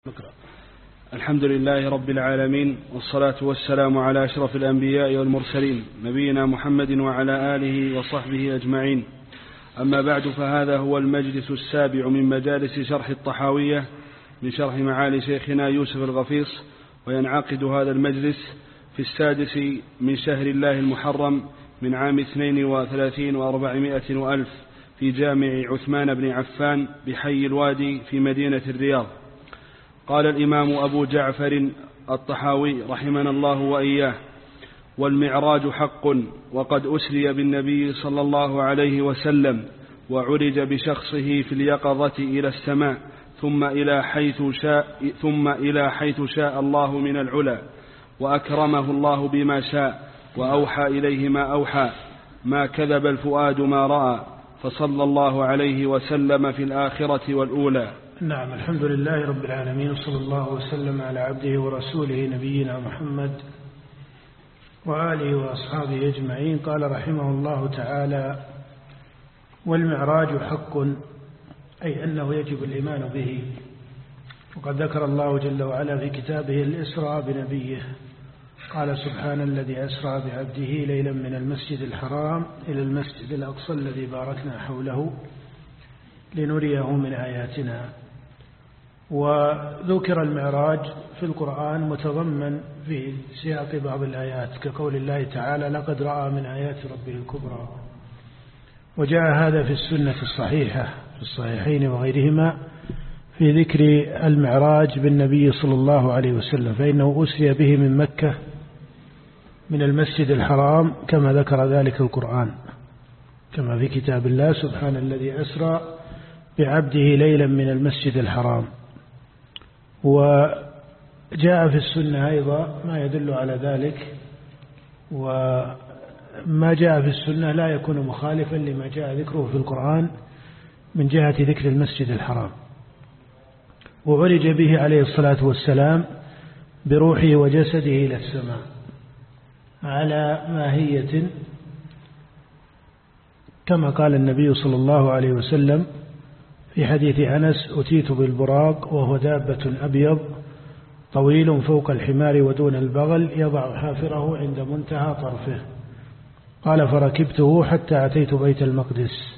الحمد لله رب العالمين، والصلاة والسلام على أشرف الأنبياء والمرسلين نبينا محمد وعلى آله وصحبه أجمعين. أما بعد، فهذا هو المجلس السابع من مجالس شرح الطحاوية من شرح معالي شيخنا يوسف الغفيص، وينعقد هذا المجلس في 6 من شهر الله المحرم من عام 32 و400 وألف في جامع عثمان بن عفان بحي الوادي في مدينة الرياض. قال الإمام أبو جعفر الطحاوي رحمنا الله وإياه: والمعراج حق، وقد أسري بالنبي صلى الله عليه وسلم وعرج بشخصه في اليقظة إلى السماء ثم إلى حيث شاء الله من العلا، وأكرمه الله بما شاء وأوحى إليه ما أوحى، ما كذب الفؤاد ما رأى، فصلى الله عليه وسلم في الآخرة والأولى. نعم، الحمد لله رب العالمين، وصلى الله وسلم على عبده ورسوله نبينا محمد وآله وأصحابه أجمعين. قال رحمه الله تعالى: والمعراج حق، أي أنه يجب الإيمان به. وقد ذكر الله جل وعلا في كتابه الإسراء بنبيه، قال: سبحان الذي أسرى بعبده ليلا من المسجد الحرام إلى المسجد الأقصى الذي باركنا حوله لنريه من آياتنا. وذكر المعراج في القرآن متضمن في سياق بعض الآيات، كقول الله تعالى: لقد رأى من آيات ربه الكبرى. وجاء هذا في السنة الصحيحة في الصحيحين وغيرهما في ذكر المعراج بالنبي صلى الله عليه وسلم، فإنه أسري به من مكة من المسجد الحرام كما ذكر ذلك القرآن، كما في كتاب الله: سبحان الذي أسرى بعبده ليلا من المسجد الحرام. وجاء في السنة أيضا ما يدل على ذلك، وما جاء في السنة لا يكون مخالفا لما جاء ذكره في القرآن من جهة ذكر المسجد الحرام. وعرج به عليه الصلاة والسلام بروحه وجسده إلى السماء على ماهية، كما قال النبي صلى الله عليه وسلم في حديث أنس: أتيت بالبراق وهو دابة أبيض طويل فوق الحمار ودون البغل يضع حافره عند منتهى طرفه. قال: فركبته حتى أتيت بيت المقدس،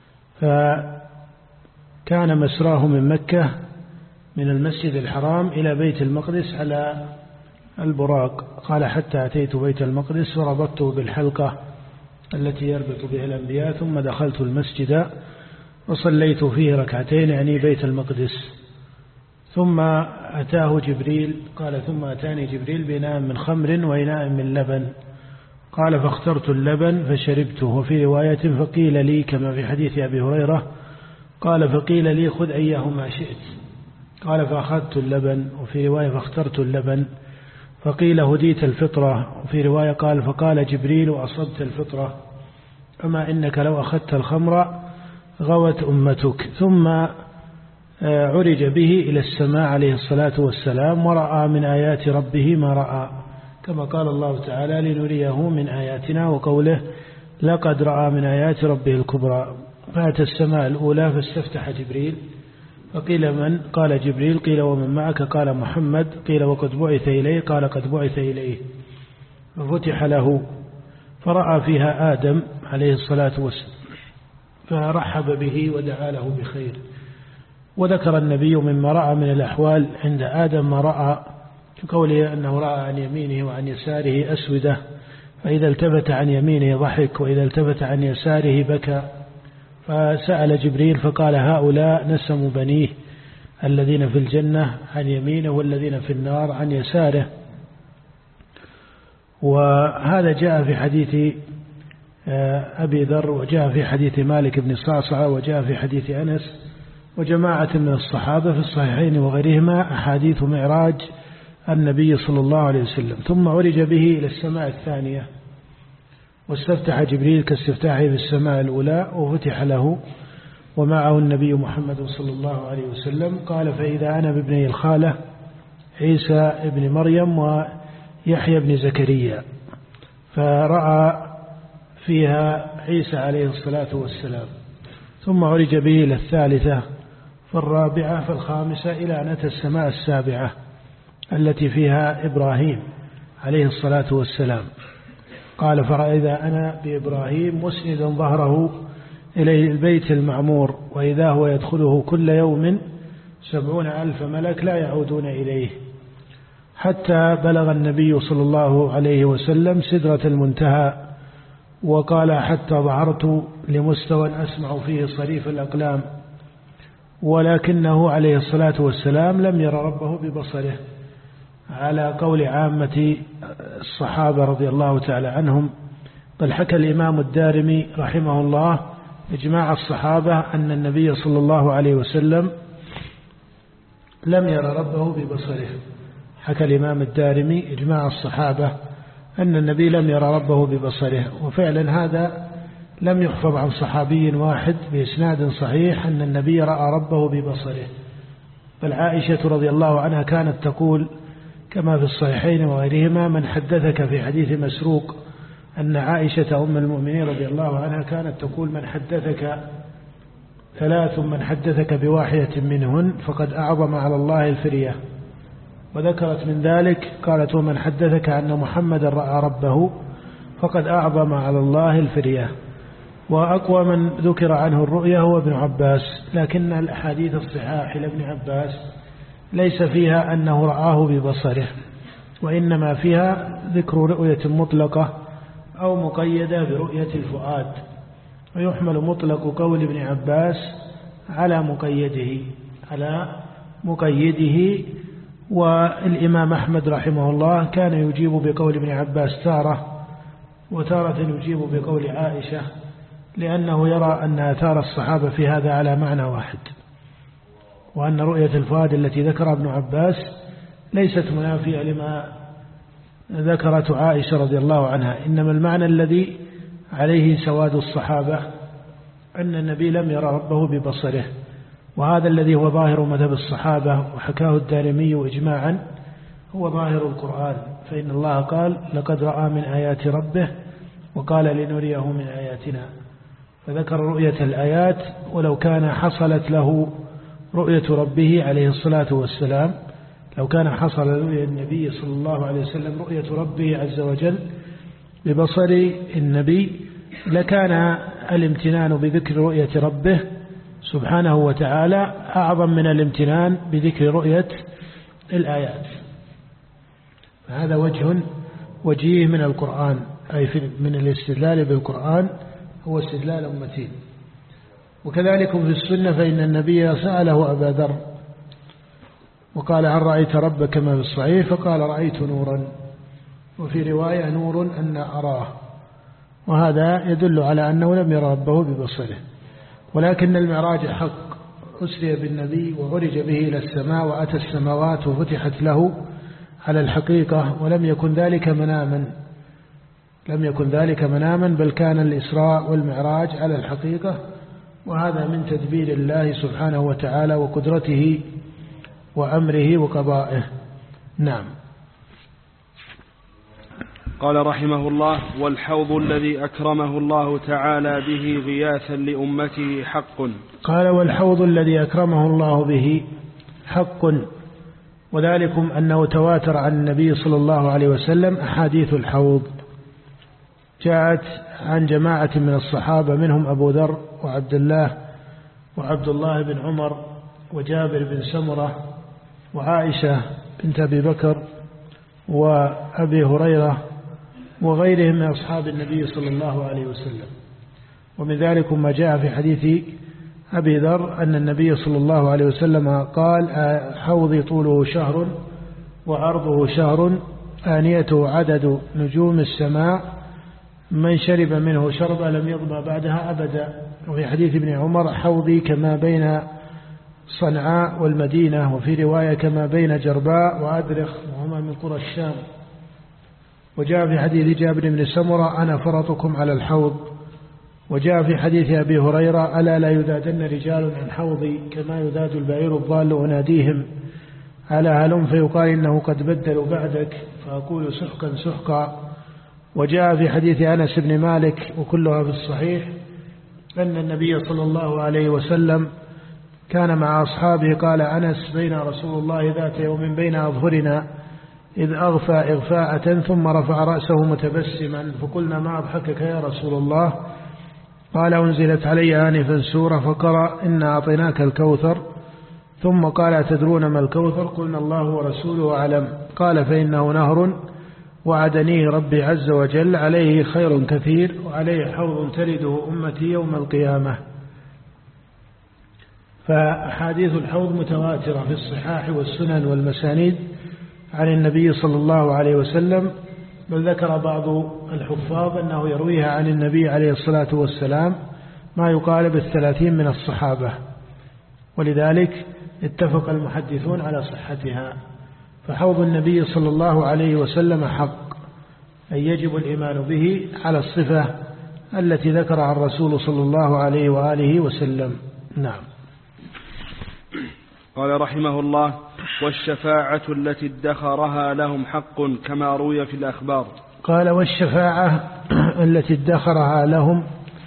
فكان مسراه من مكة من المسجد الحرام إلى بيت المقدس على البراق. قال: حتى أتيت بيت المقدس وربطته بالحلقة التي يربط بها الأنبياء، ثم دخلت المسجد وصليت فيه ركعتين، يعني بيت المقدس. ثم أتاه جبريل، قال: ثم أتاني جبريل بإناء من خمر وإناء من لبن. قال: فاخترت اللبن فشربته. وفي رواية: فقيل لي، كما في حديث أبي هريرة قال: فقيل لي خذ أيهما شئت. قال: فأخذت اللبن. وفي رواية: فاخترت اللبن. فقيل: هديت الفطرة. وفي رواية قال: فقال جبريل: أصبت الفطرة، أما إنك لو أخذت الخمر غوت أمتك. ثم عرج به إلى السماء عليه الصلاة والسلام، ورأى من آيات ربه ما رأى، كما قال الله تعالى: لنريه من آياتنا، وقوله: لقد رأى من آيات ربه الكبرى. فأتى السماء الأولى فاستفتح جبريل، فقيل: من؟ قال: جبريل. قيل: ومن معك؟ قال: محمد. قيل: وقد بعث إليه؟ قال: قد بعث إليه. ففتح له فرأى فيها آدم عليه الصلاة والسلام، فرحب به ودعا له بخير. وذكر النبي مما رأى من الأحوال عند آدم ما رأى، كقوله أنه رأى عن يمينه وعن يساره أسودة، فإذا التفت عن يمينه ضحك، وإذا التفت عن يساره بكى. فسأل جبريل فقال: هؤلاء نسم بنيه الذين في الجنة عن يمينه والذين في النار عن يساره. وهذا جاء في حديث أبي ذر، وجاء في حديث مالك بن صعصعة، وجاء في حديث أنس وجماعة من الصحابة في الصحيحين وغيرهما أحاديث معراج النبي صلى الله عليه وسلم. ثم عرج به إلى السماء الثانية، واستفتح جبريل كاستفتاحه في السماء الأولى، وفتح له ومعه النبي محمد صلى الله عليه وسلم. قال: فإذا أنا بابني الخالة عيسى ابن مريم ويحيى بن زكريا، فرأى فيها عيسى عليه الصلاة والسلام. ثم عرج به إلى الثالثة فالخامسة إلى أن أتى السماء السابعة التي فيها إبراهيم عليه الصلاة والسلام. قال فإذا أنا بإبراهيم مسندا ظهره إلى البيت المعمور، وإذا هو يدخله كل يوم 70,000 ملك لا يعودون إليه، حتى بلغ النبي صلى الله عليه وسلم سدرة المنتهى، وقال حتى ظهرت لمستوى أسمع فيه صريف الأقلام، ولكنه عليه الصلاة والسلام لم ير ربه ببصره، على قول عامة الصحابة رضي الله تعالى عنهم. بل حكى الإمام الدارمي رحمه الله إجماع الصحابة أن النبي صلى الله عليه وسلم لم ير ربه ببصره. حكى الإمام الدارمي إجماع الصحابة أن النبي لم ير ربه ببصره، وفعلا هذا لم يحفظ عن صحابي واحد بإسناد صحيح أن النبي رأى ربه ببصره. بل عائشة رضي الله عنها كانت تقول كما في الصحيحين وغيرهما: من حدثك في حديث مسروق أن عائشة أم المؤمنين رضي الله عنها كانت تقول: من حدثك ثلاث من حدثك بواحدة منهن فقد أعظم على الله الفرية. وذكرت من ذلك قالت: ومن حدثك أن محمدا رأى ربه فقد أعظم على الله الفرية. وأقوى من ذكر عنه الرؤيا هو ابن عباس، لكن الأحاديث الصحاح لابن عباس ليس فيها أنه رآه ببصره، وإنما فيها ذكر رؤية مطلقة أو مقيدة برؤية الفؤاد، ويحمل مطلق قول ابن عباس على مقيده. والإمام أحمد رحمه الله كان يجيب بقول ابن عباس تارة، وتارة يجيب بقول عائشة، لأنه يرى أن آثار الصحابة في هذا على معنى واحد، وأن رؤية الفؤاد التي ذكرها ابن عباس ليست منافية لما ذكرت عائشة رضي الله عنها، إنما المعنى الذي عليه سواد الصحابة أن النبي لم يرى ربه ببصره، وهذا الذي هو ظاهر مذهب الصحابة وحكاه الدارمي إجماعا هو ظاهر القرآن. فإن الله قال: لقد رأى من آيات ربه وقال لنريه من آياتنا، فذكر رؤية الآيات. ولو كان حصلت له رؤية ربه عليه الصلاة والسلام، لو كان حصل رؤية النبي صلى الله عليه وسلم رؤية ربه عز وجل ببصر النبي، لكان الامتنان بذكر رؤية ربه سبحانه وتعالى أعظم من الامتنان بذكر رؤية الآيات. هذا وجيه من القرآن، أي من الاستدلال بالقرآن هو استدلال متين. وكذلك في السنة فإن النبي سأله أبا ذر وقال: هل رأيت ربك؟ كما في الصحيح، فقال: رأيت نورا، وفي رواية نور أن أراه، وهذا يدل على أنه لم يرى ربه ببصره. ولكن المعراج حق، أسري بالنبي وعرج به إلى السماء وأتى السماوات وفتحت له على الحقيقة، ولم يكن ذلك مناما، بل كان الإسراء والمعراج على الحقيقة، وهذا من تدبير الله سبحانه وتعالى وقدرته وأمره وقضائه. نعم. قال رحمه الله: والحوض الذي أكرمه الله تعالى به غياثا لأمته حق. قال: والحوض الذي أكرمه الله به حق، وذلكم أنه تواتر عن النبي صلى الله عليه وسلم أحاديث الحوض، جاءت عن جماعة من الصحابة منهم أبو ذر وعبد الله بن عمر وجابر بن سمرة وعائشة بنت أبي بكر وأبي هريرة وغيرهم من أصحاب النبي صلى الله عليه وسلم. ومن ذلك ما جاء في حديث أبي ذر أن النبي صلى الله عليه وسلم قال: حوضي طوله شهر وعرضه شهر، آنيته عدد نجوم السماء، من شرب منه شربا لم يظمأ بعدها أبدا. وفي حديث ابن عمر: حوضي كما بين صنعاء والمدينة، وفي رواية كما بين جرباء وأدرخ، وهما من قرى الشام. وجاء في حديث جابر بن سمرة: أنا فرطكم على الحوض. وجاء في حديث أبي هريرة: ألا لا يذادن رجال عن حوضي كما يذاد البعير الضال، أناديهم على هلم فيقال إنه قد بدلوا بعدك، فأقول سحقا سحقا. وجاء في حديث أنس بن مالك وكلها في الصحيح أن النبي صلى الله عليه وسلم كان مع أصحابه. قال أنس: بين رسول الله ذات يوم بين أظهرنا إذ أغفى إغفاءة ثم رفع رأسه متبسما، فقلنا: ما أضحكك يا رسول الله؟ قال: أنزلت علي آنفا سورة فقرأ: إنا أعطيناك الكوثر. ثم قال: أتدرون ما الكوثر؟ قلنا: الله ورسوله أعلم. قال: فإنه نهر وعدنيه ربي عز وجل، عليه خير كثير وعليه حوض ترده أمتي يوم القيامة. فأحاديث الحوض متواترة في الصحاح والسنن والمسانيد عن النبي صلى الله عليه وسلم، بل ذكر بعض الحفاظ أنه يرويها عن النبي عليه الصلاة والسلام ما يقارب 30 من الصحابة، ولذلك اتفق المحدثون على صحتها. فحوض النبي صلى الله عليه وسلم حق، أي يجب الإيمان به على الصفة التي ذكرها الرسول صلى الله عليه وآله وسلم. نعم. قال رحمه الله: والشفاعة التي ادخرها لهم حق كما روي في الأخبار. قال: والشفاعة التي ادخرها لهم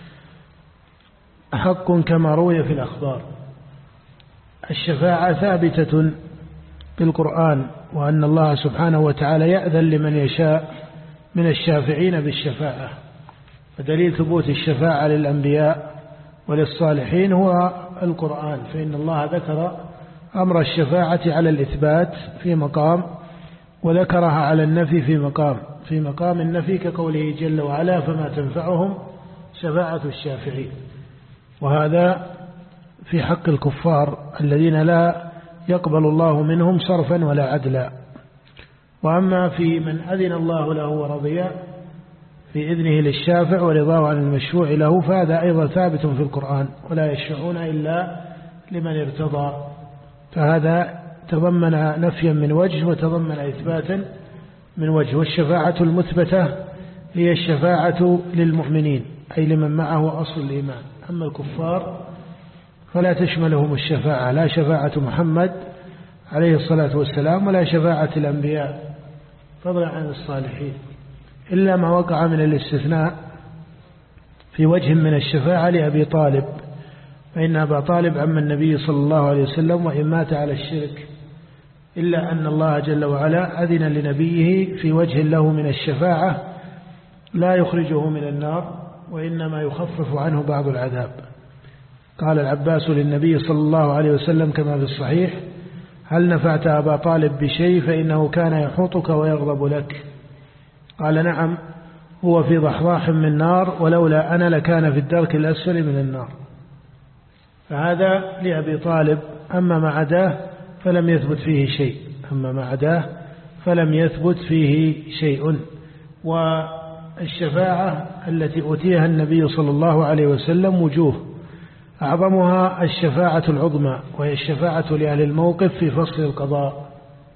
حق كما روي في الأخبار. الشفاعة ثابتة بالقرآن، وأن الله سبحانه وتعالى يأذن لمن يشاء من الشافعين بالشفاعة، فدليل ثبوت الشفاعة للأنبياء وللصالحين هو القرآن، فإن الله ذكر أمر الشفاعة على الإثبات في مقام، وذكرها على النفي في مقام النفي، كقوله جل وعلا: فما تنفعهم شفاعة الشافعين. وهذا في حق الكفار الذين لا يقبل الله منهم صرفا ولا عدلا. وأما في من أذن الله له ورضي في إذنه للشافع ورضاه عن المشروع له، فهذا أيضا ثابت في القرآن: ولا يشفعون إلا لمن ارتضى. فهذا تضمن نفيا من وجه وتضمن إثباتا من وجه. والشفاعة المثبتة هي الشفاعة للمؤمنين، أي لمن معه أصل الإيمان. أما الكفار فلا تشملهم الشفاعة، لا شفاعة محمد عليه الصلاة والسلام ولا شفاعة الأنبياء فضلا عن الصالحين، إلا ما وقع من الاستثناء في وجه من الشفاعة لأبي طالب، فإن أبا طالب عم النبي صلى الله عليه وسلم وإن مات على الشرك، إلا أن الله جل وعلا أذن لنبيه في وجه له من الشفاعة لا يخرجه من النار، وإنما يخفف عنه بعض العذاب. قال العباس للنبي صلى الله عليه وسلم كما في الصحيح: هل نفعت أبا طالب بشيء فإنه كان يحوطك ويغضب لك؟ قال: نعم، هو في ضحضاح من نار، ولولا أنا لكان في الدرك الأسفل من النار. فهذا لأبي طالب. أما ما عداه فلم يثبت فيه شيء. والشفاعة التي أوتيها النبي صلى الله عليه وسلم وجوه، أعظمها الشفاعة العظمى، وهي الشفاعة لأهل الموقف في فصل القضاء.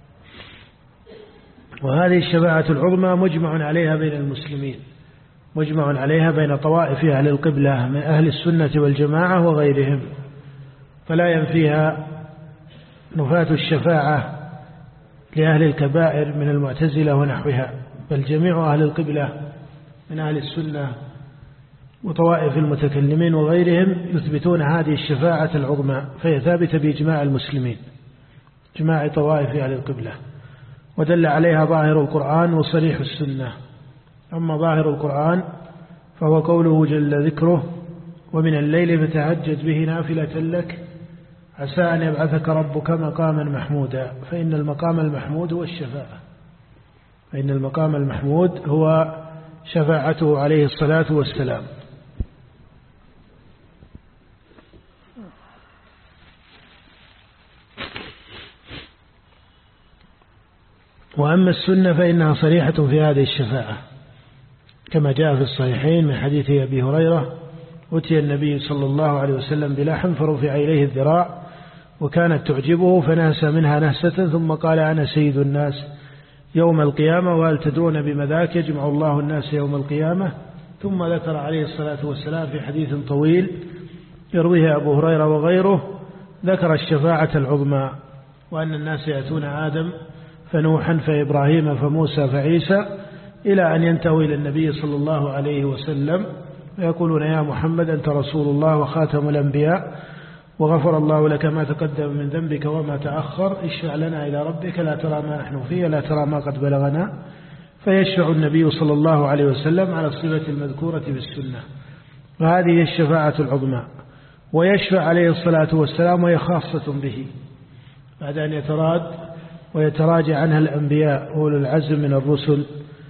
وهذه الشفاعة العظمى مجمع عليها بين المسلمين، مجمع عليها بين طوائف أهل القبلة من أهل السنة والجماعة وغيرهم، فلا ينفيها نفاة الشفاعة لأهل الكبائر من المعتزلة ونحوها، بل جميع أهل القبلة من أهل السنة وطوائف المتكلمين وغيرهم يثبتون هذه الشفاعة العظمى، فهي ثابتة بإجماع المسلمين، إجماع طوائف أهل القبلة، ودل عليها ظاهر القرآن وصريح السنة. أما ظاهر القرآن فهو قوله جل ذكره: ومن الليل فتهجد به نافلة لك عسى أن يبعثك ربك مقاما محمودا. فإن المقام المحمود هو الشفاعة، فإن المقام المحمود هو شفاعته عليه الصلاة والسلام. وأما السنة فإنها صريحة في هذه الشفاعة، كما جاء في الصحيحين من حديث أبي هريرة: أتي النبي صلى الله عليه وسلم بلحم فرفع إليه الذراع وكانت تعجبه فنهس منها نهسة، ثم قال: أنا سيد الناس يوم القيامة، وهل تدرون بمذاك يجمع الله الناس يوم القيامة؟ ثم ذكر عليه الصلاة والسلام في حديث طويل يرويه أبو هريرة وغيره، ذكر الشفاعة العظمى، وأن الناس يأتون آدم فنوحا فإبراهيم فموسى فعيسى، إلى أن ينتهوا إلى النبي صلى الله عليه وسلم ويقولون: يا محمد أنت رسول الله وخاتم الأنبياء وغفر الله لك ما تقدم من ذنبك وما تأخر، اشفع لنا إلى ربك لا ترى ما نحن فيه لا ترى ما قد بلغنا، فيشفع النبي صلى الله عليه وسلم على الصفة المذكورة بالسنة، وهذه الشفاعة العظمى. ويشفع عليه الصلاة والسلام وهي خاصة به بعد أن يتراد ويتراجع عنها الأنبياء أولو العزم من الرسل.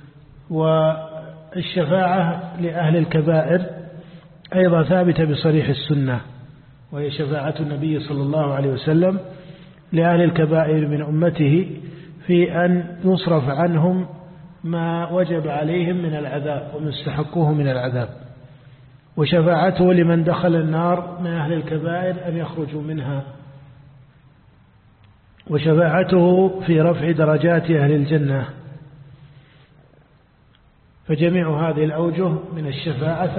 والشفاعة لأهل الكبائر أيضا ثابتة بصريح السنة، وهي شفاعة النبي صلى الله عليه وسلم لأهل الكبائر من أمته في أن يصرف عنهم ما وجب عليهم من العذاب وما استحقوه من العذاب، وشفاعته لمن دخل النار من أهل الكبائر أن يخرجوا منها، وشفاعته في رفع درجات أهل الجنة. فجميع هذه الأوجه من الشفاعة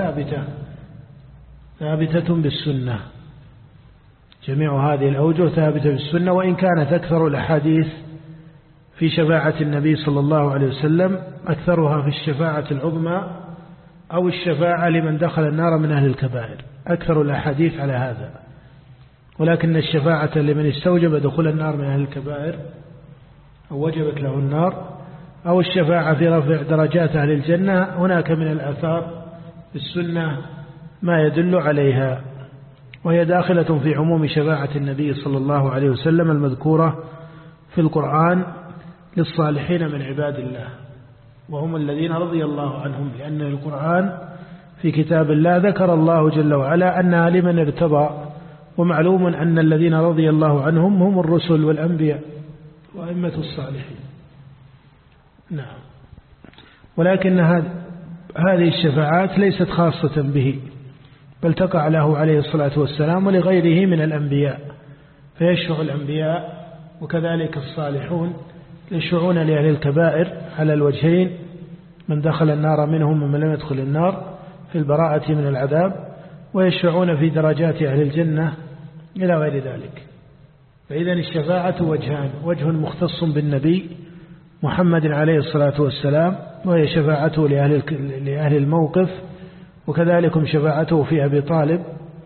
ثابتة بالسنة، جميع هذه الأوجه ثابتة بالسنة، وإن كانت أكثر الأحاديث في شفاعة النبي صلى الله عليه وسلم أكثرها في الشفاعة العظمى أو الشفاعة لمن دخل النار من أهل الكبائر، أكثر الأحاديث على هذا. ولكن الشفاعة لمن استوجب دخول النار من أهل الكبائر أو وجبت له النار، أو الشفاعة في رفع درجات أهل الجنة، هناك من الآثار في السنة ما يدل عليها، وهي داخلة في عموم شفاعة النبي صلى الله عليه وسلم المذكورة في القرآن للصالحين من عباد الله، وهم الذين رضي الله عنهم، لأن القرآن في كتاب الله ذكر الله جل وعلا أنها لمن ارتضى، ومعلوم أن الذين رضي الله عنهم هم الرسل والأنبياء وأئمة الصالحين. نعم. ولكن هذه الشفاعات ليست خاصة به، بل تقع له عليه الصلاة والسلام ولغيره من الأنبياء، فيشفع الأنبياء وكذلك الصالحون يشفعون لأهل الكبائر على الوجهين، من دخل النار منهم ومن لم يدخل النار في البراءة من العذاب، ويشفعون في درجات أهل الجنة إلى غير ذلك. فإذا الشفاعة وجهان، وجه مختص بالنبي محمد عليه الصلاة والسلام وهي شفاعته لأهل الموقف، وكذلك شفاعته في أبي طالب.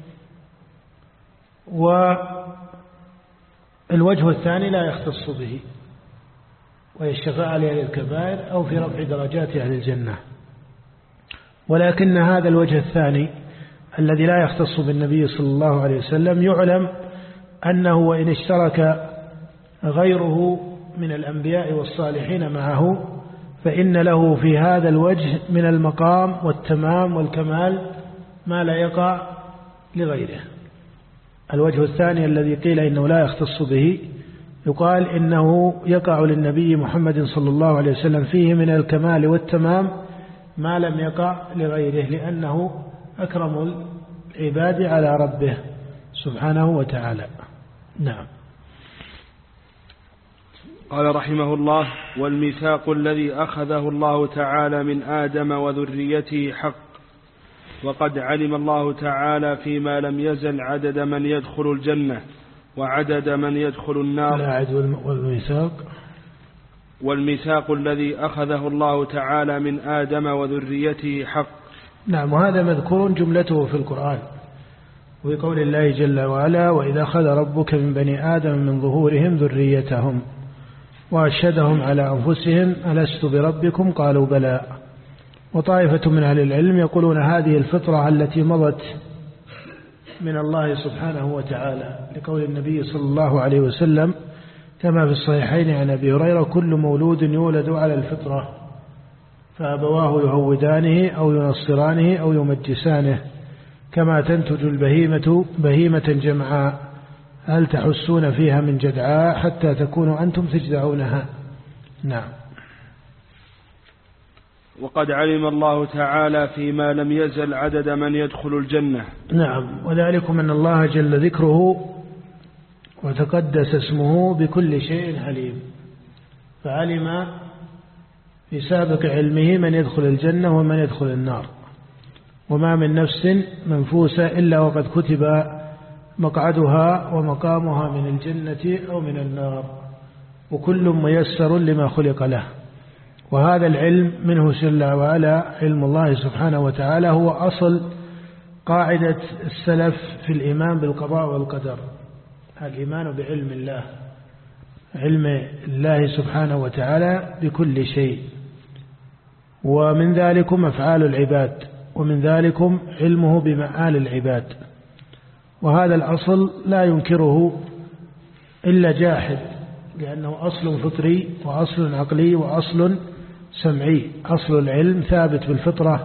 والوجه الثاني لا يختص به، وهي الشفاعة لأهل الكبائر أو في رفع درجات أهل الجنة. ولكن هذا الوجه الثاني الذي لا يختص بالنبي صلى الله عليه وسلم يعلم أنه وإن اشترك غيره من الأنبياء والصالحين معه، فإن له في هذا الوجه من المقام والتمام والكمال ما لا يقع لغيره. الوجه الثاني الذي قيل إنه لا يختص به يقال إنه يقع للنبي محمد صلى الله عليه وسلم فيه من الكمال والتمام ما لم يقع لغيره، لأنه أكرم العباد على ربه سبحانه وتعالى. نعم. قال رحمه الله: والميثاق الذي أخذه الله تعالى من آدم وذريته حق، وقد علم الله تعالى فيما لم يزل عدد من يدخل الجنة وعدد من يدخل النار. والميثاق الذي أخذه الله تعالى من آدم وذريته حق. نعم. وهذا مذكور جملته في القرآن، وبقول الله جل وعلا: وإذا أخذ ربك من بني آدم من ظهورهم ذريتهم وأشهدهم على أنفسهم ألست بربكم قالوا بلى. وطائفة من أهل العلم يقولون هذه الفطرة التي مضت من الله سبحانه وتعالى، لقول النبي صلى الله عليه وسلم كما في الصحيحين عن أبي هريرة: كل مولود يولد على الفطرة فأبواه يهودانه أو ينصرانه أو يمجسانه، كما تنتج البهيمة بهيمة جمعاء، هل تحسون فيها من جدعاء حتى تكونوا أنتم تجدعونها. نعم. وقد علم الله تعالى فيما لم يزل عدد من يدخل الجنة. نعم. وذلكم أن الله جل ذكره وتقدس اسمه بكل شيء عليم، فعلم في سابق علمه من يدخل الجنة ومن يدخل النار، وما من نفس منفوسة إلا وقد كتب مقعدها ومقامها من الجنة أو من النار، وكل ميسر لما خلق له. وهذا العلم منه جل وعلا علم الله سبحانه وتعالى هو أصل قاعدة السلف في الإيمان بالقضاء والقدر: الإيمان بعلم الله، علم الله سبحانه وتعالى بكل شيء، ومن ذلكم أفعال العباد، ومن ذلكم علمه بمآل العباد. وهذا الأصل لا ينكره إلا جاحد، لأنه أصل فطري وأصل عقلي وأصل سمعي. أصل العلم ثابت بالفطرة،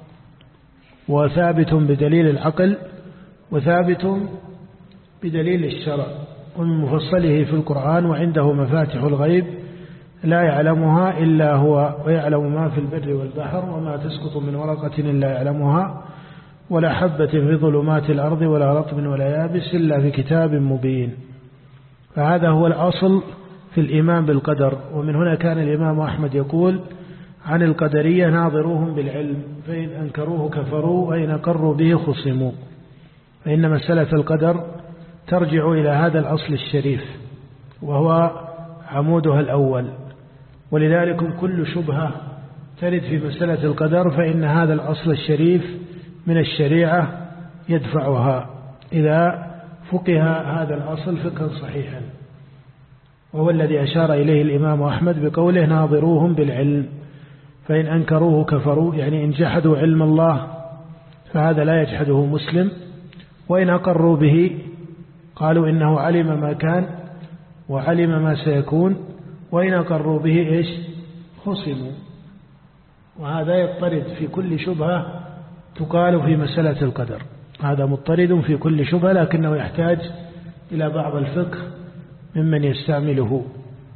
وثابت بدليل العقل، وثابت بدليل الشرع، ومن مفصله في القرآن: وعنده مفاتح الغيب لا يعلمها إلا هو، ويعلم ما في البر والبحر، وما تسقط من ورقة إلا يعلمها، ولا حبة في ظلمات الأرض ولا رطب ولا يابس إلا في كتاب مبين. فهذا هو الأصل في الإيمان بالقدر. ومن هنا كان الإمام أحمد يقول عن القدرية: ناظروهم بالعلم، فإن أنكروه كفروا، وإن أقروا به خصموا. فإن مسألة القدر ترجع إلى هذا الأصل الشريف، وهو عمودها الأول. ولذلك كل شبهة ترد في مسألة القدر فإن هذا الأصل الشريف من الشريعة يدفعها إذا فقه هذا الأصل فقها صحيحا، وهو الذي أشار إليه الإمام أحمد بقوله: ناظروهم بالعلم، فإن أنكروه كفروا، يعني إن جحدوا علم الله فهذا لا يجحده مسلم، وإن أقروا به قالوا إنه علم ما كان وعلم ما سيكون، وإن أقروا به إيش؟ خصموا. وهذا يضطرد في كل شبهة تقال في مسألة القدر، هذا مضطرد في كل شبهة، لكنه يحتاج إلى بعض الفقه ممن يستعمله.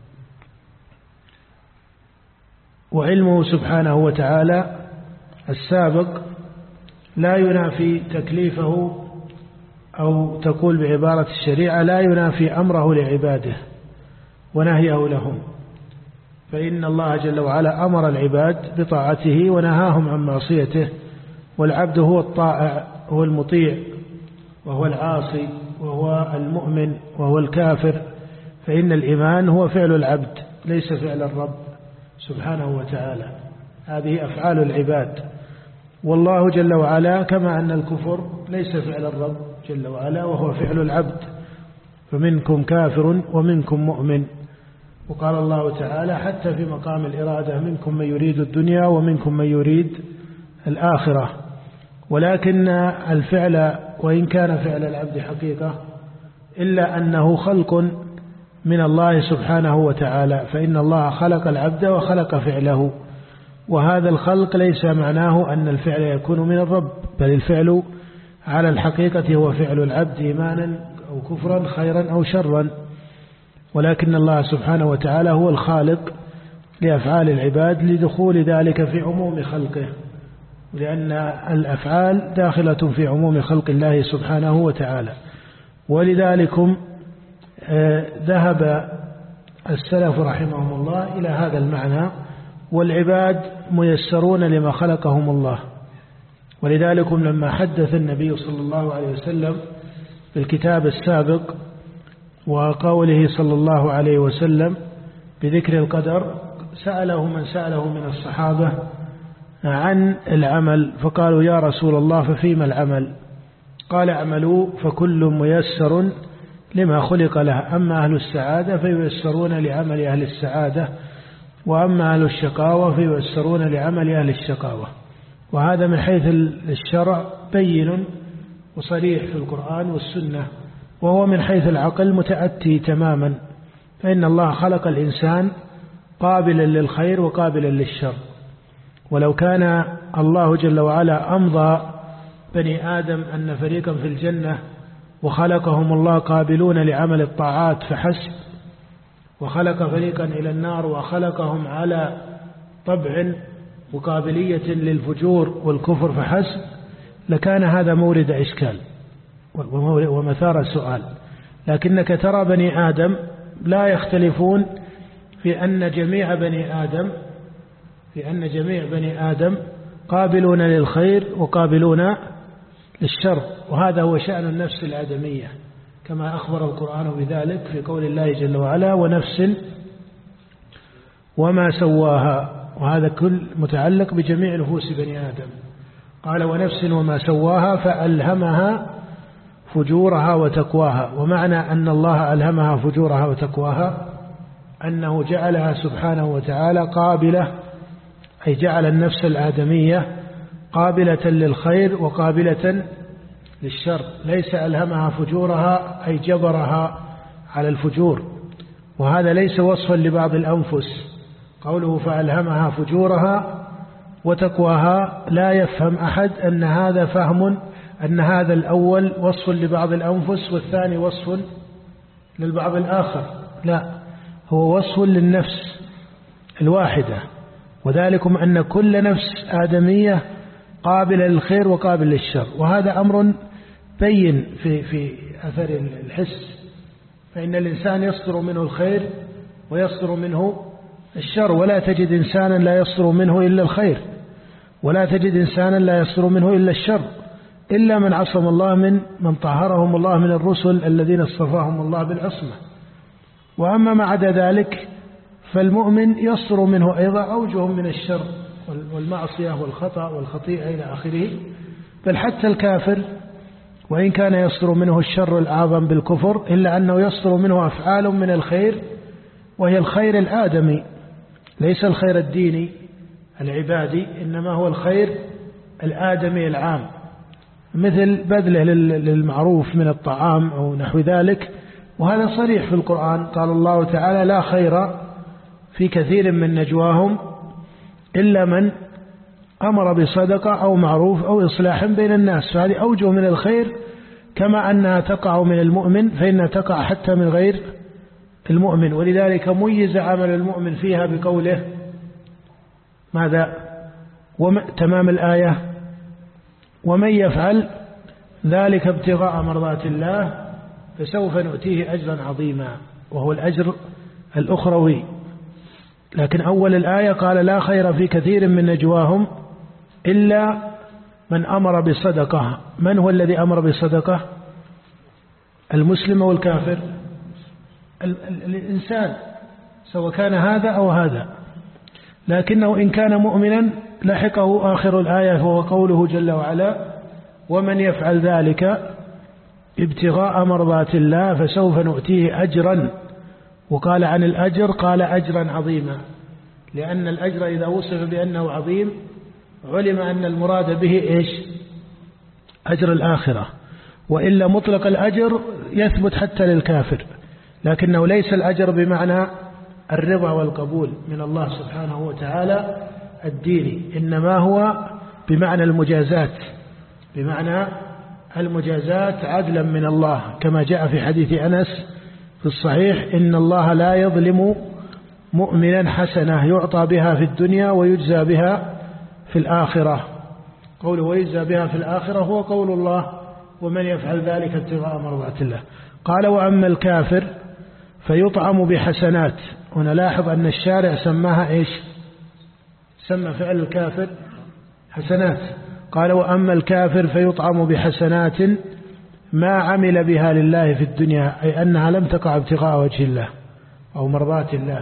وعلمه سبحانه وتعالى السابق لا ينافي تكليفه، أو تقول بعبارة الشريعة: لا ينافي أمره لعباده ونهيه لهم. فإن الله جل وعلا أمر العباد بطاعته ونهاهم عن معصيته، والعبد هو الطائع، هو المطيع، وهو العاصي، وهو المؤمن، وهو الكافر. فإن الإيمان هو فعل العبد ليس فعل الرب سبحانه وتعالى، هذه أفعال العباد. والله جل وعلا كما أن الكفر ليس فعل الرب جل وعلا وهو فعل العبد، فمنكم كافر ومنكم مؤمن. وقال الله تعالى حتى في مقام الإرادة: منكم من يريد الدنيا ومنكم من يريد الآخرة. ولكن الفعل وإن كان فعل العبد حقيقة إلا أنه خلق من الله سبحانه وتعالى، فإن الله خلق العبد وخلق فعله، وهذا الخلق ليس معناه أن الفعل يكون من الرب، بل الفعل على الحقيقة هو فعل العبد إيمانا أو كفرا، خيرا أو شرا. ولكن الله سبحانه وتعالى هو الخالق لأفعال العباد لدخول ذلك في عموم خلقه، لأن الأفعال داخلة في عموم خلق الله سبحانه وتعالى. ولذلك ذهب السلف رحمهم الله إلى هذا المعنى: والعباد ميسرون لما خلقهم الله. ولذلك لما حدث النبي صلى الله عليه وسلم بالكتاب السابق وقوله صلى الله عليه وسلم بذكر القدر، سأله من سأله من الصحابة عن العمل، فقالوا: يا رسول الله ففيما العمل؟ قال: اعملوا فكل ميسر لما خلق له، أما أهل السعادة فييسرون لعمل أهل السعادة، وأما أهل الشقاوة فييسرون لعمل أهل الشقاوة. وهذا من حيث الشرع بين وصريح في القرآن والسنة، وهو من حيث العقل متأتي تماما، فإن الله خلق الإنسان قابلا للخير وقابلا للشر. ولو كان الله جل وعلا أمضى بني آدم أن فريقا في الجنة وخلقهم الله قابلون لعمل الطاعات فحسب، وخلق فريقا إلى النار وخلقهم على طبع وقابلية للفجور والكفر فحسب، لكان هذا مورد إشكال ومثار السؤال. لكنك ترى بني آدم لا يختلفون في أن جميع بني آدم قابلون للخير وقابلون للشر، وهذا هو شأن النفس الآدمية كما أخبر القرآن بذلك في قول الله جل وعلا: ونفس وما سواها. وهذا كل متعلق بجميع نفوس بني آدم. قال ونفس وما سواها فألهمها فجورها وتقواها. ومعنى أن الله ألهمها فجورها وتقواها أنه جعلها سبحانه وتعالى قابلة، أي جعل النفس الآدمية قابلة للخير وقابلة للشر، ليس ألهمها فجورها أي جبرها على الفجور، وهذا ليس وصفا لبعض الأنفس. قوله فألهمها فجورها وتقواها لا يفهم أحد أن هذا فهم أن هذا الأول وصف لبعض الأنفس والثاني وصف للبعض الآخر، لا، هو وصف للنفس الواحدة، وذلكم أن كل نفس آدمية قابلة للخير وقابل للشر، وهذا أمر بين في أثر الحس، فإن الإنسان يصدر منه الخير ويصدر منه الشر، ولا تجد إنسانا لا يصدر منه إلا الخير، ولا تجد إنسانا لا يصدر منه إلا الشر، إلا من عصم الله من طهرهم الله من الرسل الذين اصطفاهم الله بالعصمة. وأما ما عدا ذلك فالمؤمن يصدر منه أيضا أوجه من الشر والمعصية والخطأ والخطيئة إلى آخره، بل حتى الكافر وإن كان يصدر منه الشر الأعظم بالكفر إلا أنه يصدر منه أفعال من الخير، وهي الخير الآدمي، ليس الخير الديني العبادي، إنما هو الخير الآدمي العام، مثل بذله للمعروف من الطعام أو نحو ذلك، وهذا صريح في القرآن. قال الله تعالى لا خير في كثير من نجواهم إلا من أمر بصدقة أو معروف أو إصلاح بين الناس، فهذه أوجه من الخير، كما أنها تقع من المؤمن فإنها تقع حتى من غير المؤمن، ولذلك ميز عمل المؤمن فيها بقوله ماذا؟ تمام الآية ومن يفعل ذلك ابتغاء مرضات الله فسوف نؤتيه أجرا عظيما، وهو الأجر الأخروي. لكن أول الآية قال لا خير في كثير من نجواهم إلا من أمر بصدقة. من هو الذي أمر بصدقة؟ المسلم والكافر؟ الإنسان، سواء كان هذا أو هذا، لكنه إن كان مؤمنا لحقه آخر الآية، فهو قوله جل وعلا ومن يفعل ذلك ابتغاء مرضات الله فسوف نؤتيه أجرا، وقال عن الأجر قال أجرا عظيما، لأن الأجر إذا وصف بأنه عظيم علم أن المراد به إيش؟ أجر الآخرة، وإلا مطلق الأجر يثبت حتى للكافر، لكنه ليس الأجر بمعنى الرضا والقبول من الله سبحانه وتعالى الديني، إنما هو بمعنى المجازات، بمعنى المجازات عدلا من الله، كما جاء في حديث أنس في الصحيح إن الله لا يظلم مؤمنا حسنة يعطى بها في الدنيا ويجزى بها في الآخرة. قوله ويجزى بها في الآخرة هو قول الله ومن يفعل ذلك ابتغاء مرضات الله. قال وأما الكافر فيطعم بحسنات. هنا لاحظ أن الشارع سماها إيش؟ سمى فعل الكافر حسنات. قال وأما الكافر فيطعم بحسنات ما عمل بها لله في الدنيا، أي أنها لم تقع ابتغاء وجه الله أو مرضات الله،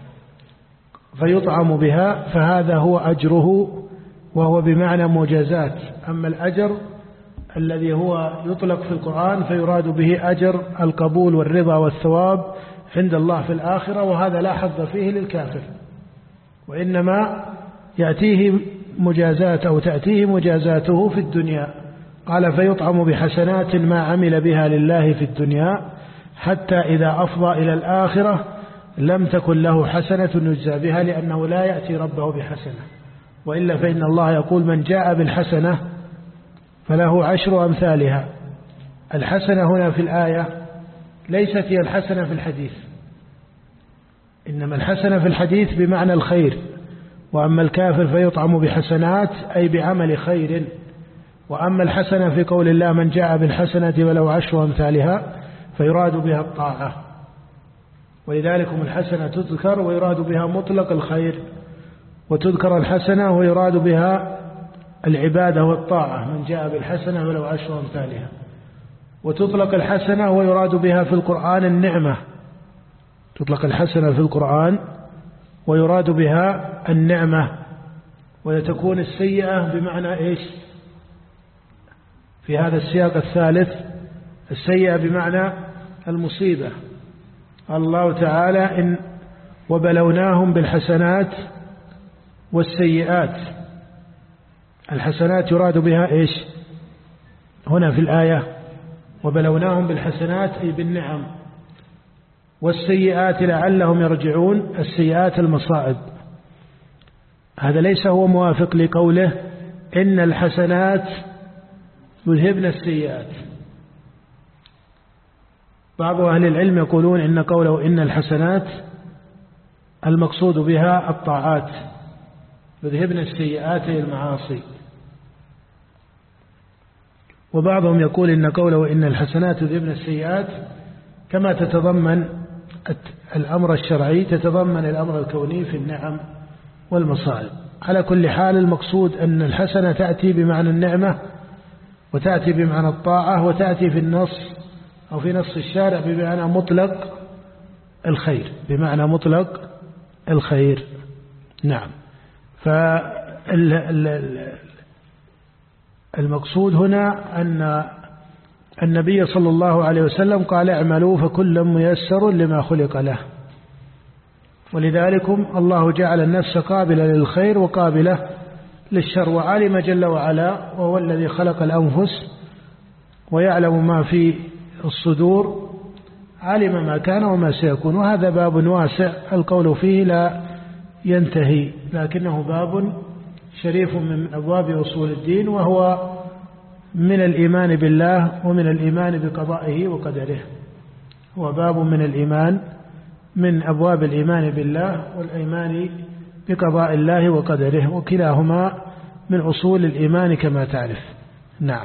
فيطعم بها، فهذا هو أجره، وهو بمعنى مجازات. أما الأجر الذي هو يطلق في القرآن فيراد به أجر القبول والرضا والثواب عند الله في الآخرة، وهذا لا حظ فيه للكافر، وإنما يأتيه مجازات أو تأتيه مجازاته في الدنيا. قال فيطعم بحسنات ما عمل بها لله في الدنيا حتى إذا أفضى إلى الآخرة لم تكن له حسنة يجزى بها، لأنه لا يأتي ربه بحسنة، وإلا فإن الله يقول من جاء بالحسنة فله 10 أمثالها. الحسنة هنا في الآية ليست هي الحسنة في الحديث، إنما الحسنة في الحديث بمعنى الخير. وأما الكافر فيطعم بحسنات أي بعمل خير. وأما الحسنة في قول الله من جاء بالحسنة ولو 10 أمثالها فيراد بها الطاعة، ولذلك الحسنة تذكر ويراد بها مطلق الخير، وتذكر الحسنة ويراد بها العبادة والطاعة من جاء بالحسنة ولو 10 أمثالها. وتطلق الحسنة ويراد بها في القرآن النعمة، تطلق الحسنة في القرآن ويراد بها النعمة، وتكون السيئة بمعنى إيش؟ في هذا السياق الثالث السيئة بمعنى المصيبة. قال الله تعالى إن وبلوناهم بالحسنات والسيئات. الحسنات يراد بها إيش هنا في الآية؟ وبلوناهم بالحسنات أي بالنعم، والسيئات لعلهم يرجعون، السيئات المصائب. هذا ليس هو موافق لقوله إن الحسنات يذهبن السيئات. بعض أهل العلم يقولون إن قوله إن الحسنات المقصود بها الطاعات يذهبن السيئات أي المعاصي، وبعضهم يقول إن قوله إن الحسنات يذهبن السيئات كما تتضمن الأمر الشرعي تتضمن الأمر الكوني في النعم والمصائب. على كل حال المقصود أن الحسنة تأتي بمعنى النعمة، وتأتي بمعنى الطاعة، وتأتي في النص أو في نص الشارع بمعنى مطلق الخير، بمعنى مطلق الخير. نعم. فالمقصود هنا أن النبي صلى الله عليه وسلم قال اعملوا فكل ميسر لما خلق له، ولذلك الله جعل النفس قابلة للخير وقابلة للشر، وعلم جل وعلا وهو الذي خلق الأنفس ويعلم ما في الصدور، علم ما كان وما سيكون. وهذا باب واسع القول فيه لا ينتهي، لكنه باب شريف من أبواب أصول الدين، وهو من الإيمان بالله ومن الإيمان بقضائه وقدره. هو باب من الإيمان من أبواب الإيمان بالله والإيمان بقضاء الله وقدره، وكلاهما من أصول الإيمان كما تعرف. نعم.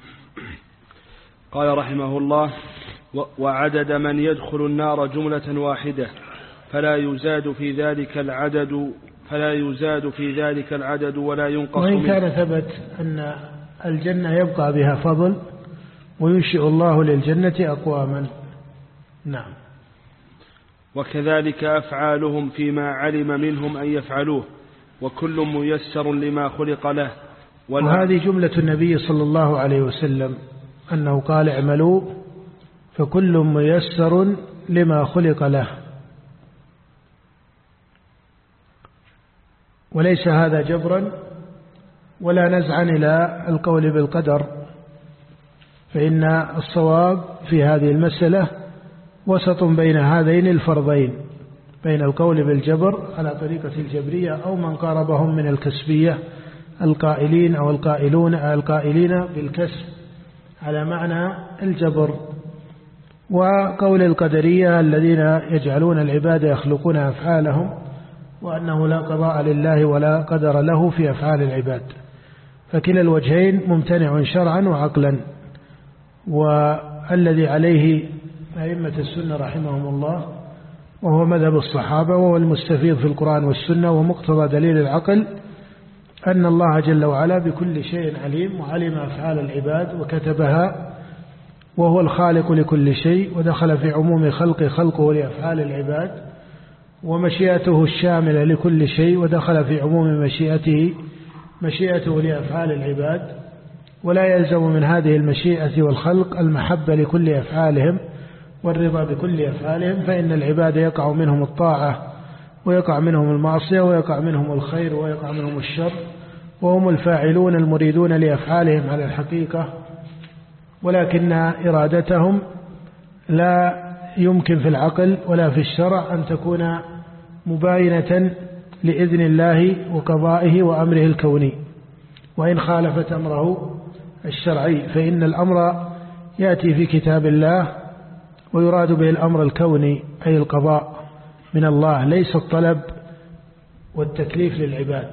قال رحمه الله: وعدد من يدخل النار جملة واحدة فلا يزاد في ذلك العدد ولا ينقص منه. وإن كان ثبت أن الجنة يبقى بها فضل وينشئ الله للجنة أقواما. نعم. وكذلك أفعالهم فيما علم منهم أن يفعلوه، وكل ميسر لما خلق له. وهذه جملة النبي صلى الله عليه وسلم أنه قال اعملوا فكل ميسر لما خلق له، وليس هذا جبرا ولا نزعا إلى القول بالقدر، فإن الصواب في هذه المسألة وسط بين هذين الفرضين، بين القول بالجبر على طريقة الجبرية أو من قاربهم من الكسبية القائلين أو القائلين بالكسب على معنى الجبر، وقول القدرية الذين يجعلون العباد يخلقون أفعالهم وأنه لا قضاء لله ولا قدر له في أفعال العباد. فكلا الوجهين ممتنع شرعا وعقلا، والذي عليه أئمة السنة رحمهم الله وهو مذهب الصحابة وهو المستفيض في القرآن والسنة ومقتضى دليل العقل أن الله جل وعلا بكل شيء عليم، وعلم أفعال العباد وكتبها، وهو الخالق لكل شيء، ودخل في عموم خلقه لأفعال العباد، ومشيئته الشاملة لكل شيء ودخل في عموم مشيئته لأفعال العباد. ولا يلزم من هذه المشيئة والخلق المحبة لكل أفعالهم والرضا بكل أفعالهم، فإن العباد يقع منهم الطاعة ويقع منهم المعصية ويقع منهم الخير ويقع منهم الشر، وهم الفاعلون المريدون لأفعالهم على الحقيقة، ولكن إرادتهم لا يمكن في العقل ولا في الشرع أن تكون مباينة لإذن الله وقضائه وأمره الكوني، وإن خالفت أمره الشرعي، فإن الأمر يأتي في كتاب الله ويراد به الأمر الكوني أي القضاء من الله، ليس الطلب والتكليف للعباد.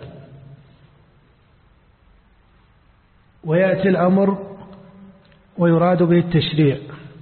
ويأتي الأمر ويراد به التشريع،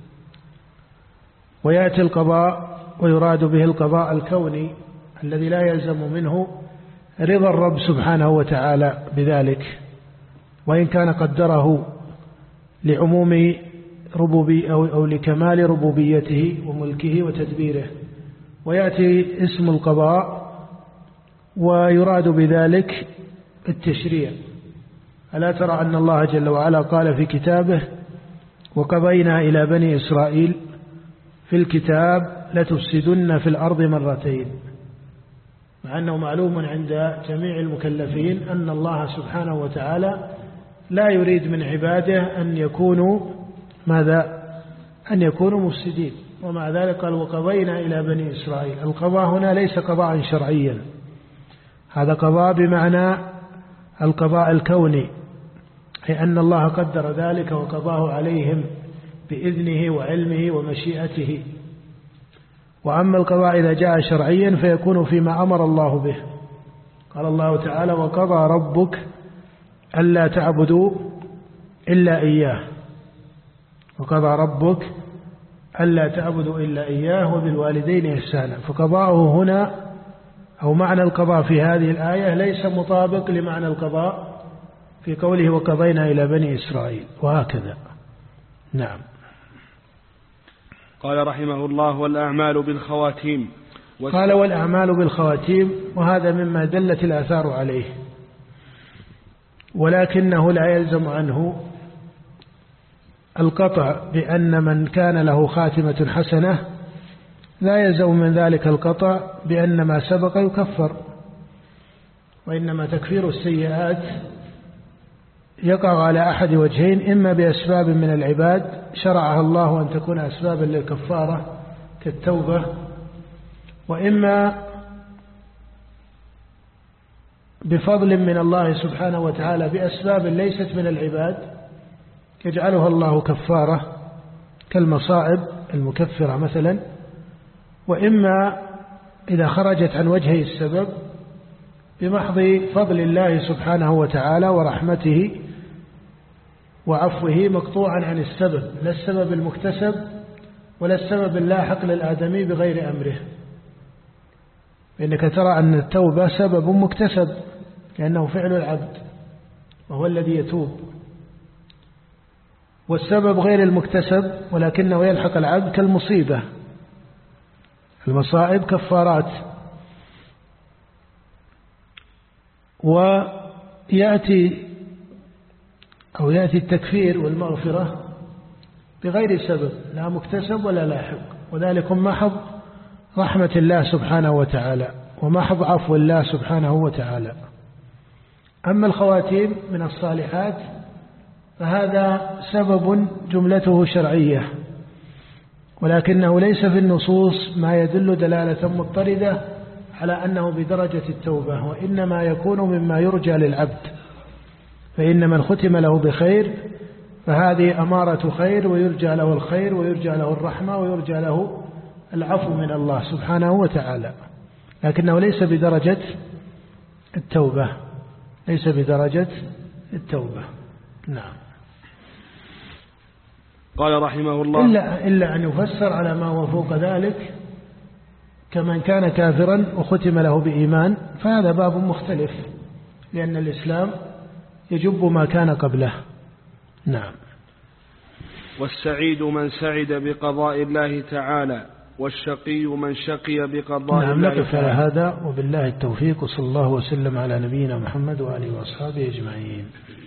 ويأتي القضاء ويراد به القضاء الكوني الذي لا يلزم منه رضا الرب سبحانه وتعالى بذلك، وإن كان قدره لعموم أو لكمال ربوبيته وملكه وتدبيره. ويأتي اسم القضاء ويراد بذلك التشريع ألا ترى أن الله جل وعلا قال في كتابه: وقضينا إلى بني إسرائيل في الكتاب لتفسدن في الأرض مرتين، مع أنه معلوم عند جميع المكلفين أن الله سبحانه وتعالى لا يريد من عباده أن يكونوا ماذا؟ أن يكونوا مفسدين. ومع ذلك قال: وقضينا إلى بني إسرائيل. القضاء هنا ليس قضاء شرعيا، هذا قضاء بمعنى القضاء الكوني، أي أن الله قدر ذلك وقضاه عليهم بإذنه وعلمه ومشيئته. وأما القضاء إذا جاء شرعيا فيكون فيما أمر الله به. قال الله تعالى: وقضى ربك ألا تعبدوا إلا إياه، وقضى ربك ألا تعبدوا إلا إياه وبالوالدين إحسانا. فقضاؤه هنا أو معنى القضاء في هذه الآية ليس مطابق لمعنى القضاء في قوله: وقضينا إلى بني إسرائيل، وهكذا. نعم. قال رحمه الله: والأعمال بالخواتيم. قال: والأعمال بالخواتيم، وهذا مما دلت الآثار عليه، ولكنه لا يلزم عنه القطع بأن من كان له خاتمة حسنة لا يلزم من ذلك القطع بأن ما سبق يكفر، وإنما تكفير السيئات يقع على أحد وجهين: إما بأسباب من العباد شرعها الله أن تكون أسبابا للكفارة كالتوبة، وإما بفضل من الله سبحانه وتعالى بأسباب ليست من العباد يجعلها الله كفارة كالمصائب المكفرة مثلا، وإما إذا خرجت عن وجهي السبب بمحض فضل الله سبحانه وتعالى ورحمته وعفوه مقطوعا عن السبب، لا السبب المكتسب ولا السبب اللاحق للآدمي بغير أمره. فإنك ترى أن التوبة سبب مكتسب لأنه فعل العبد وهو الذي يتوب، والسبب غير المكتسب ولكنه يلحق العبد كالمصيبة. المصائب كفارات، ويأتي التكفير والمغفرة بغير سبب لا مكتسب ولا لاحق، وذلك محض رحمة الله سبحانه وتعالى ومحض عفو الله سبحانه وتعالى. أما الخواتيم من الصالحات فهذا سبب جملته شرعية، ولكنه ليس في النصوص ما يدل دلالة مضطردة على أنه بدرجة التوبة، وإنما يكون مما يرجى للعبد. فإن من ختم له بخير فهذه أمارة خير، ويرجى له الخير ويرجى له الرحمة ويرجى له العفو من الله سبحانه وتعالى، لكنه ليس بدرجة التوبة، ليس بدرجة التوبة. نعم. قال رحمه الله: إلا أن يفسر على ما هو فوق ذلك، كمن كان كافرا وختم له بإيمان، فهذا باب مختلف، لأن الإسلام يجب ما كان قبله. نعم. والسعيد من سعد بقضاء الله تعالى، والشقي من شقي بقضاء الله تعالى. نقف على هذا، وبالله التوفيق، وصلى الله وسلم على نبينا محمد وآله وأصحابه أجمعين.